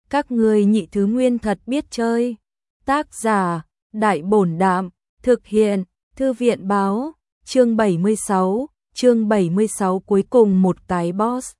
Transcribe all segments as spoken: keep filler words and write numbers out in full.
Các ngươi nhị thứ nguyên thật biết chơi. Tác giả, Đại Bổn Đạm, thực hiện, Thư viện Báo, chương bảy mươi sáu, chương bảy mươi sáu cuối cùng một cái boss.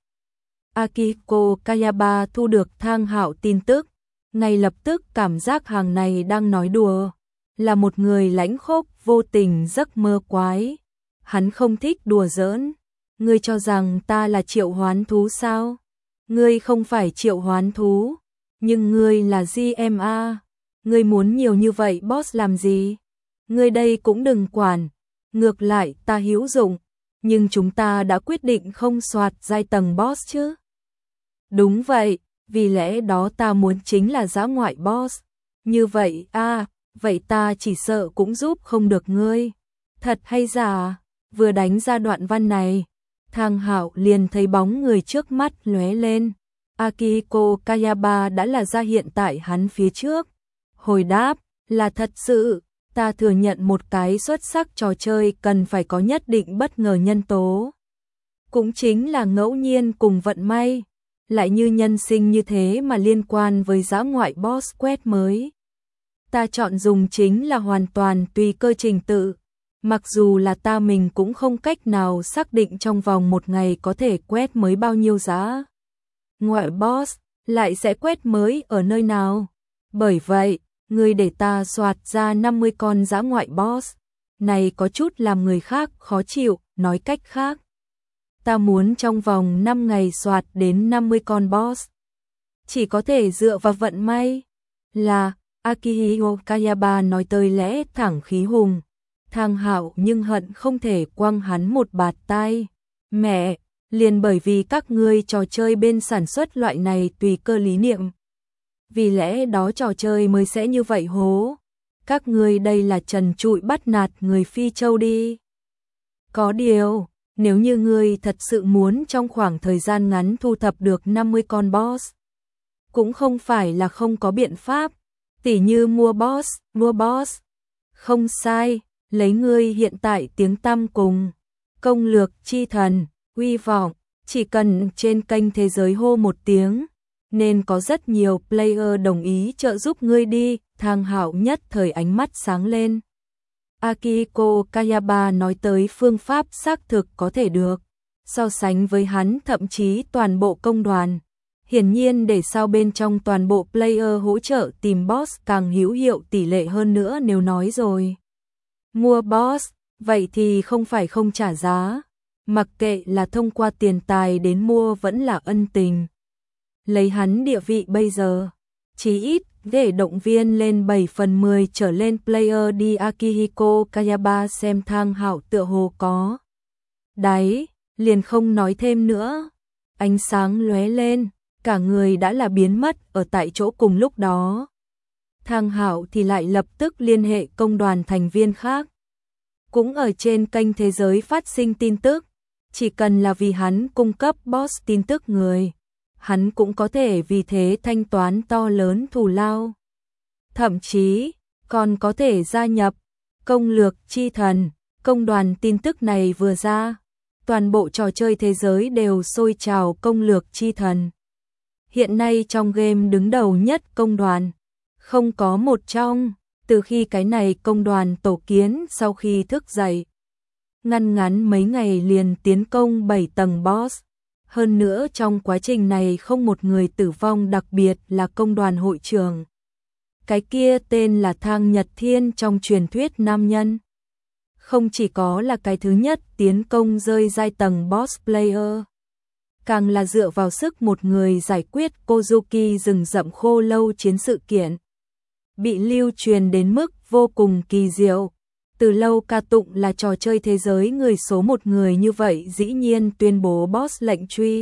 Akiko Kayaba thu được Thang Hạo tin tức, ngay lập tức cảm giác hàng này đang nói đùa, là một người lãnh khốc vô tình giấc mơ quái. Hắn không thích đùa giỡn. Ngươi cho rằng ta là triệu hoán thú sao? Ngươi không phải triệu hoán thú, nhưng ngươi là giê em a. Ngươi muốn nhiều như vậy boss làm gì? Ngươi đây cũng đừng quản. Ngược lại ta hữu dụng, nhưng chúng ta đã quyết định không soạt giai tầng boss chứ. Đúng vậy, vì lẽ đó ta muốn chính là dã ngoại boss. Như vậy a, vậy ta chỉ sợ cũng giúp không được ngươi. Thật hay giả? Vừa đánh ra đoạn văn này, Thang Hạo liền thấy bóng người trước mắt lóe lên. Akiko Kayaba đã là ra hiện tại hắn phía trước. Hồi đáp, là thật sự, ta thừa nhận một cái xuất sắc trò chơi cần phải có nhất định bất ngờ nhân tố. Cũng chính là ngẫu nhiên cùng vận may, lại như nhân sinh như thế mà liên quan với dã ngoại boss quest mới. Ta chọn dùng chính là hoàn toàn tùy cơ trình tự. Mặc dù là ta mình cũng không cách nào xác định trong vòng một ngày có thể quét mới bao nhiêu giá. Ngoại boss lại sẽ quét mới ở nơi nào. Bởi vậy, ngươi để ta soạt ra năm mươi con dã ngoại boss. Này có chút làm người khác khó chịu, nói cách khác. Ta muốn trong vòng năm ngày soạt đến năm mươi con boss. Chỉ có thể dựa vào vận may. Là, Akihiko Kayaba nói tới lẽ thẳng khí hùng. Thang Hạo nhưng hận không thể quăng hắn một bạt tai. Mẹ, liền bởi vì các ngươi trò chơi bên sản xuất loại này tùy cơ lý niệm. Vì lẽ đó trò chơi mới sẽ như vậy hố. Các ngươi đây là trần trụi bắt nạt người Phi Châu đi. Có điều, nếu như ngươi thật sự muốn trong khoảng thời gian ngắn thu thập được năm mươi con boss, cũng không phải là không có biện pháp, tỉ như mua boss, mua boss. Không sai. Lấy ngươi hiện tại tiếng tăm cùng công lược chi thần, uy vọng, chỉ cần trên kênh thế giới hô một tiếng, nên có rất nhiều player đồng ý trợ giúp ngươi đi. Thang Hạo nhất thời ánh mắt sáng lên. Akiko Kayaba nói tới phương pháp xác thực có thể được, so sánh với hắn thậm chí toàn bộ công đoàn. Hiển nhiên để sao bên trong toàn bộ player hỗ trợ tìm boss càng hữu hiệu tỷ lệ hơn nữa nếu nói rồi. Mua boss, vậy thì không phải không trả giá, mặc kệ là thông qua tiền tài đến mua vẫn là ân tình. Lấy hắn địa vị bây giờ, chí ít để động viên lên bảy phần mười trở lên player đi. Akihiko Kayaba xem Thang Hạo tựa hồ có đáy, liền không nói thêm nữa. Ánh sáng lóe lên, cả người đã là biến mất ở tại chỗ cùng lúc đó. Thang Hạo thì lại lập tức liên hệ công đoàn thành viên khác, cũng ở trên kênh thế giới phát sinh tin tức. Chỉ cần là vì hắn cung cấp boss tin tức người, hắn cũng có thể vì thế thanh toán to lớn thù lao. Thậm chí, còn có thể gia nhập công lược chi thần. Công đoàn tin tức này vừa ra, toàn bộ trò chơi thế giới đều sôi trào công lược chi thần. Hiện nay trong game đứng đầu nhất công đoàn, không có một trong, từ khi cái này công đoàn tổ kiến sau khi thức dậy. Ngăn ngắn mấy ngày liền tiến công bảy tầng boss. Hơn nữa trong quá trình này không một người tử vong, đặc biệt là công đoàn hội trưởng. Cái kia tên là Thang Nhật Thiên trong truyền thuyết nam nhân. Không chỉ có là cái thứ nhất tiến công rơi giai tầng boss player, càng là dựa vào sức một người giải quyết Kozuki rừng rậm khô lâu chiến sự kiện. Bị lưu truyền đến mức vô cùng kỳ diệu. Từ lâu ca tụng là trò chơi thế giới người số một người như vậy dĩ nhiên tuyên bố boss lệnh truy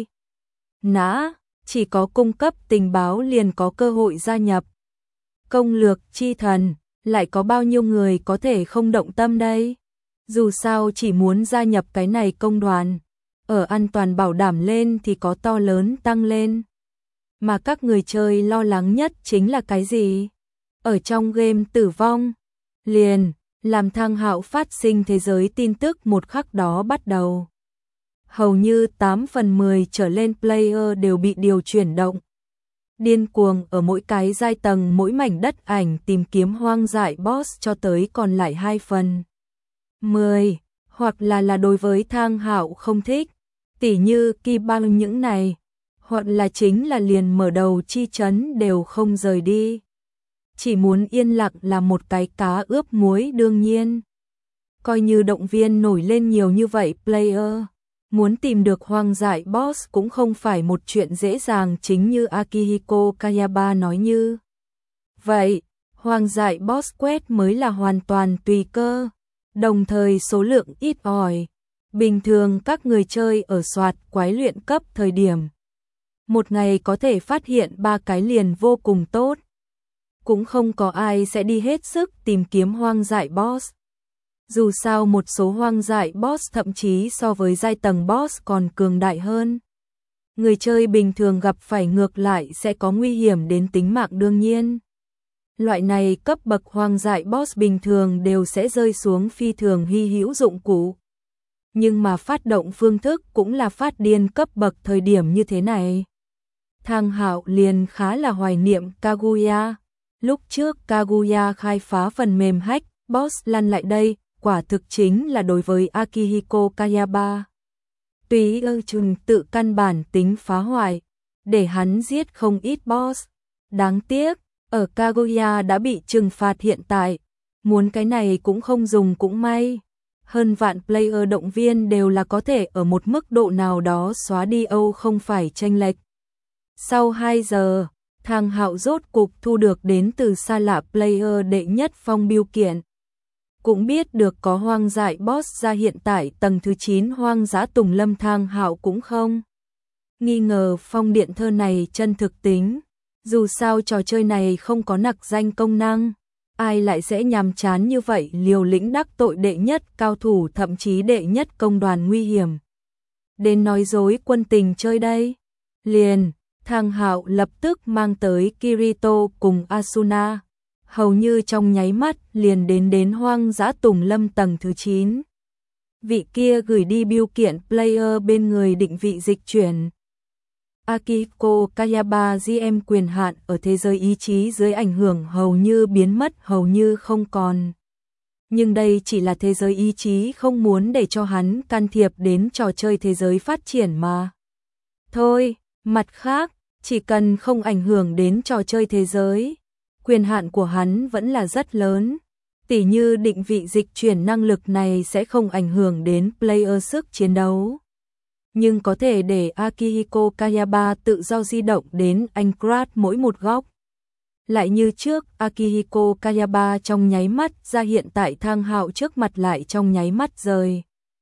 nã, chỉ có cung cấp tình báo liền có cơ hội gia nhập. Công lược chi thần, lại có bao nhiêu người có thể không động tâm đây? Dù sao chỉ muốn gia nhập cái này công đoàn, ở an toàn bảo đảm lên thì có to lớn tăng lên. Mà các người chơi lo lắng nhất chính là cái gì? Ở trong game tử vong, liền làm Thang Hạo phát sinh thế giới tin tức một khắc đó bắt đầu. Hầu như tám phần mười trở lên player đều bị điều chuyển động. điên cuồng ở mỗi cái giai tầng mỗi mảnh đất ảnh tìm kiếm hoang dại boss cho tới còn lại hai phần mười, hoặc là là đối với Thang Hạo không thích, tỉ như Kỳ Bang những này, hoặc là chính là liền mở đầu chi chấn đều không rời đi. Chỉ muốn yên lặng là một cái cá ướp muối đương nhiên. Coi như động viên nổi lên nhiều như vậy player, muốn tìm được hoang dại boss cũng không phải một chuyện dễ dàng chính như Akihiko Kayaba nói như. Vậy, hoang dại boss quest mới là hoàn toàn tùy cơ, đồng thời số lượng ít ỏi. Bình thường các người chơi ở soạt quái luyện cấp thời điểm, một ngày có thể phát hiện ba cái liền vô cùng tốt. Cũng không có ai sẽ đi hết sức tìm kiếm hoang dại boss. Dù sao một số hoang dại boss thậm chí so với giai tầng boss còn cường đại hơn. Người chơi bình thường gặp phải ngược lại sẽ có nguy hiểm đến tính mạng đương nhiên. Loại này cấp bậc hoang dại boss bình thường đều sẽ rơi xuống phi thường hy hữu dụng cụ. Nhưng mà phát động phương thức cũng là phát điên cấp bậc thời điểm như thế này. Thang Hạo liền khá là hoài niệm Kaguya. Lúc trước Kaguya khai phá phần mềm hack, boss lăn lại đây, quả thực chính là đối với Akihiko Kayaba. Túy ơ chừng tự căn bản tính phá hoại, để hắn giết không ít boss. Đáng tiếc, ở Kaguya đã bị trừng phạt hiện tại, muốn cái này cũng không dùng cũng may. Hơn vạn player động viên đều là có thể ở một mức độ nào đó xóa đi Âu không phải chênh lệch. Sau hai giờ, Thang Hạo rốt cục thu được đến từ xa lạ player đệ nhất phong biêu kiện. Cũng biết được có hoang dại boss ra hiện tại tầng thứ chín hoang dã Tùng Lâm. Thang Hạo cũng không nghi ngờ phong điện thơ này chân thực tính. Dù sao trò chơi này không có nặc danh công năng, ai lại sẽ nhàm chán như vậy liều lĩnh đắc tội đệ nhất cao thủ thậm chí đệ nhất công đoàn nguy hiểm. Đến nói dối quân tình chơi đây. Liền, Thang Hạo lập tức mang tới Kirito cùng Asuna. Hầu như trong nháy mắt liền đến đến hoang dã Tùng Lâm tầng thứ chín. Vị kia gửi đi biêu kiện player bên người định vị dịch chuyển. Akihiko Kayaba giê em quyền hạn ở thế giới ý chí dưới ảnh hưởng hầu như biến mất hầu như không còn. Nhưng đây chỉ là thế giới ý chí không muốn để cho hắn can thiệp đến trò chơi thế giới phát triển mà. Thôi, mặt khác, chỉ cần không ảnh hưởng đến trò chơi thế giới, quyền hạn của hắn vẫn là rất lớn. Tỉ như định vị dịch chuyển năng lực này sẽ không ảnh hưởng đến player sức chiến đấu. Nhưng có thể để Akihiko Kayaba tự do di động đến Aincrad mỗi một góc. Lại như trước, Akihiko Kayaba trong nháy mắt ra hiện tại Thang Hạo trước mặt lại trong nháy mắt rời.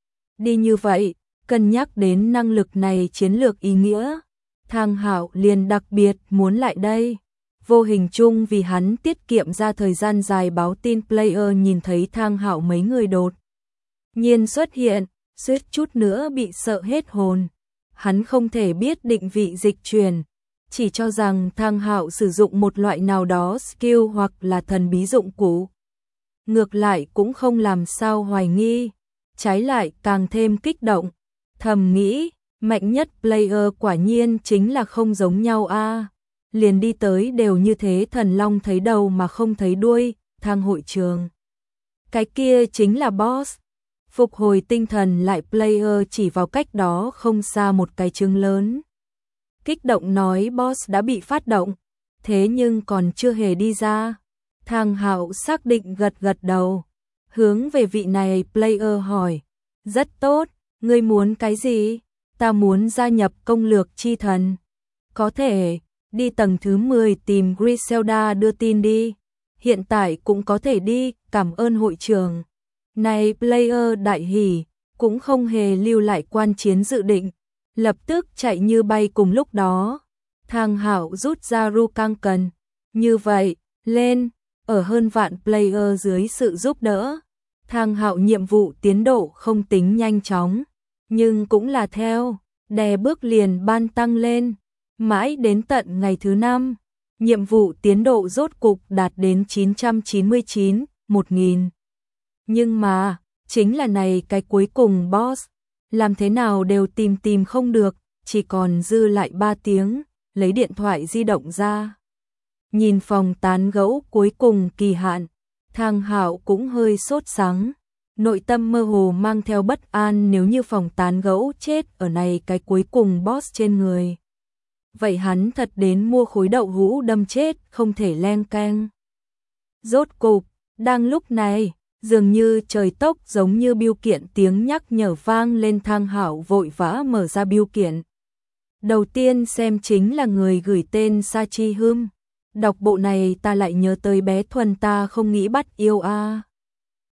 Đi như vậy, cân nhắc đến năng lực này chiến lược ý nghĩa, Thang Hạo liền đặc biệt muốn lại đây. Vô hình chung vì hắn tiết kiệm ra thời gian dài báo tin player nhìn thấy Thang Hạo mấy người đột nhiên xuất hiện, suýt chút nữa bị sợ hết hồn. Hắn không thể biết định vị dịch chuyển, chỉ cho rằng Thang Hạo sử dụng một loại nào đó skill hoặc là thần bí dụng cụ. Ngược lại cũng không làm sao hoài nghi, trái lại càng thêm kích động. Thầm nghĩ, mạnh nhất player quả nhiên chính là không giống nhau a. Liền đi tới đều như thế, thần long thấy đầu mà không thấy đuôi. Thang hội trường, cái kia chính là boss. Phục hồi tinh thần lại, player chỉ vào cách đó không xa một cái trứng lớn. Kích động nói boss đã bị phát động, thế nhưng còn chưa hề đi ra. Thang Hạo xác định gật gật đầu, hướng về vị này player hỏi, rất tốt, ngươi muốn cái gì? Ta muốn gia nhập công lược chi thần. Có thể, đi tầng thứ mười tìm Griselda đưa tin đi. Hiện tại cũng có thể đi, cảm ơn hội trưởng. Này player đại hỉ, cũng không hề lưu lại quan chiến dự định, lập tức chạy như bay. Cùng lúc đó, Thang Hạo rút ra Rukanken. Như vậy, lên, ở hơn vạn player dưới sự giúp đỡ, Thang Hạo nhiệm vụ tiến độ không tính nhanh chóng, nhưng cũng là theo đè bước liền ban tăng lên. Mãi đến tận ngày thứ năm, nhiệm vụ tiến độ rốt cục đạt đến chín trăm chín mươi chín, một nghìn. Nhưng mà, chính là này cái cuối cùng boss, làm thế nào đều tìm tìm không được, chỉ còn dư lại ba tiếng, lấy điện thoại di động ra. Nhìn phòng tán gẫu cuối cùng kỳ hạn, Thang Hạo cũng hơi sốt sắng, nội tâm mơ hồ mang theo bất an nếu như phòng tán gẫu chết ở này cái cuối cùng boss trên người. Vậy hắn thật đến mua khối đậu hũ đâm chết không thể len keng. Rốt cục, đang lúc này, dường như trời tốc giống như bưu kiện tiếng nhắc nhở vang lên. Thang Hạo vội vã mở ra bưu kiện. Đầu tiên xem chính là người gửi tên Sa Chi Hum. Đọc bộ này ta lại nhớ tới bé Thuần ta không nghĩ bắt yêu a. À.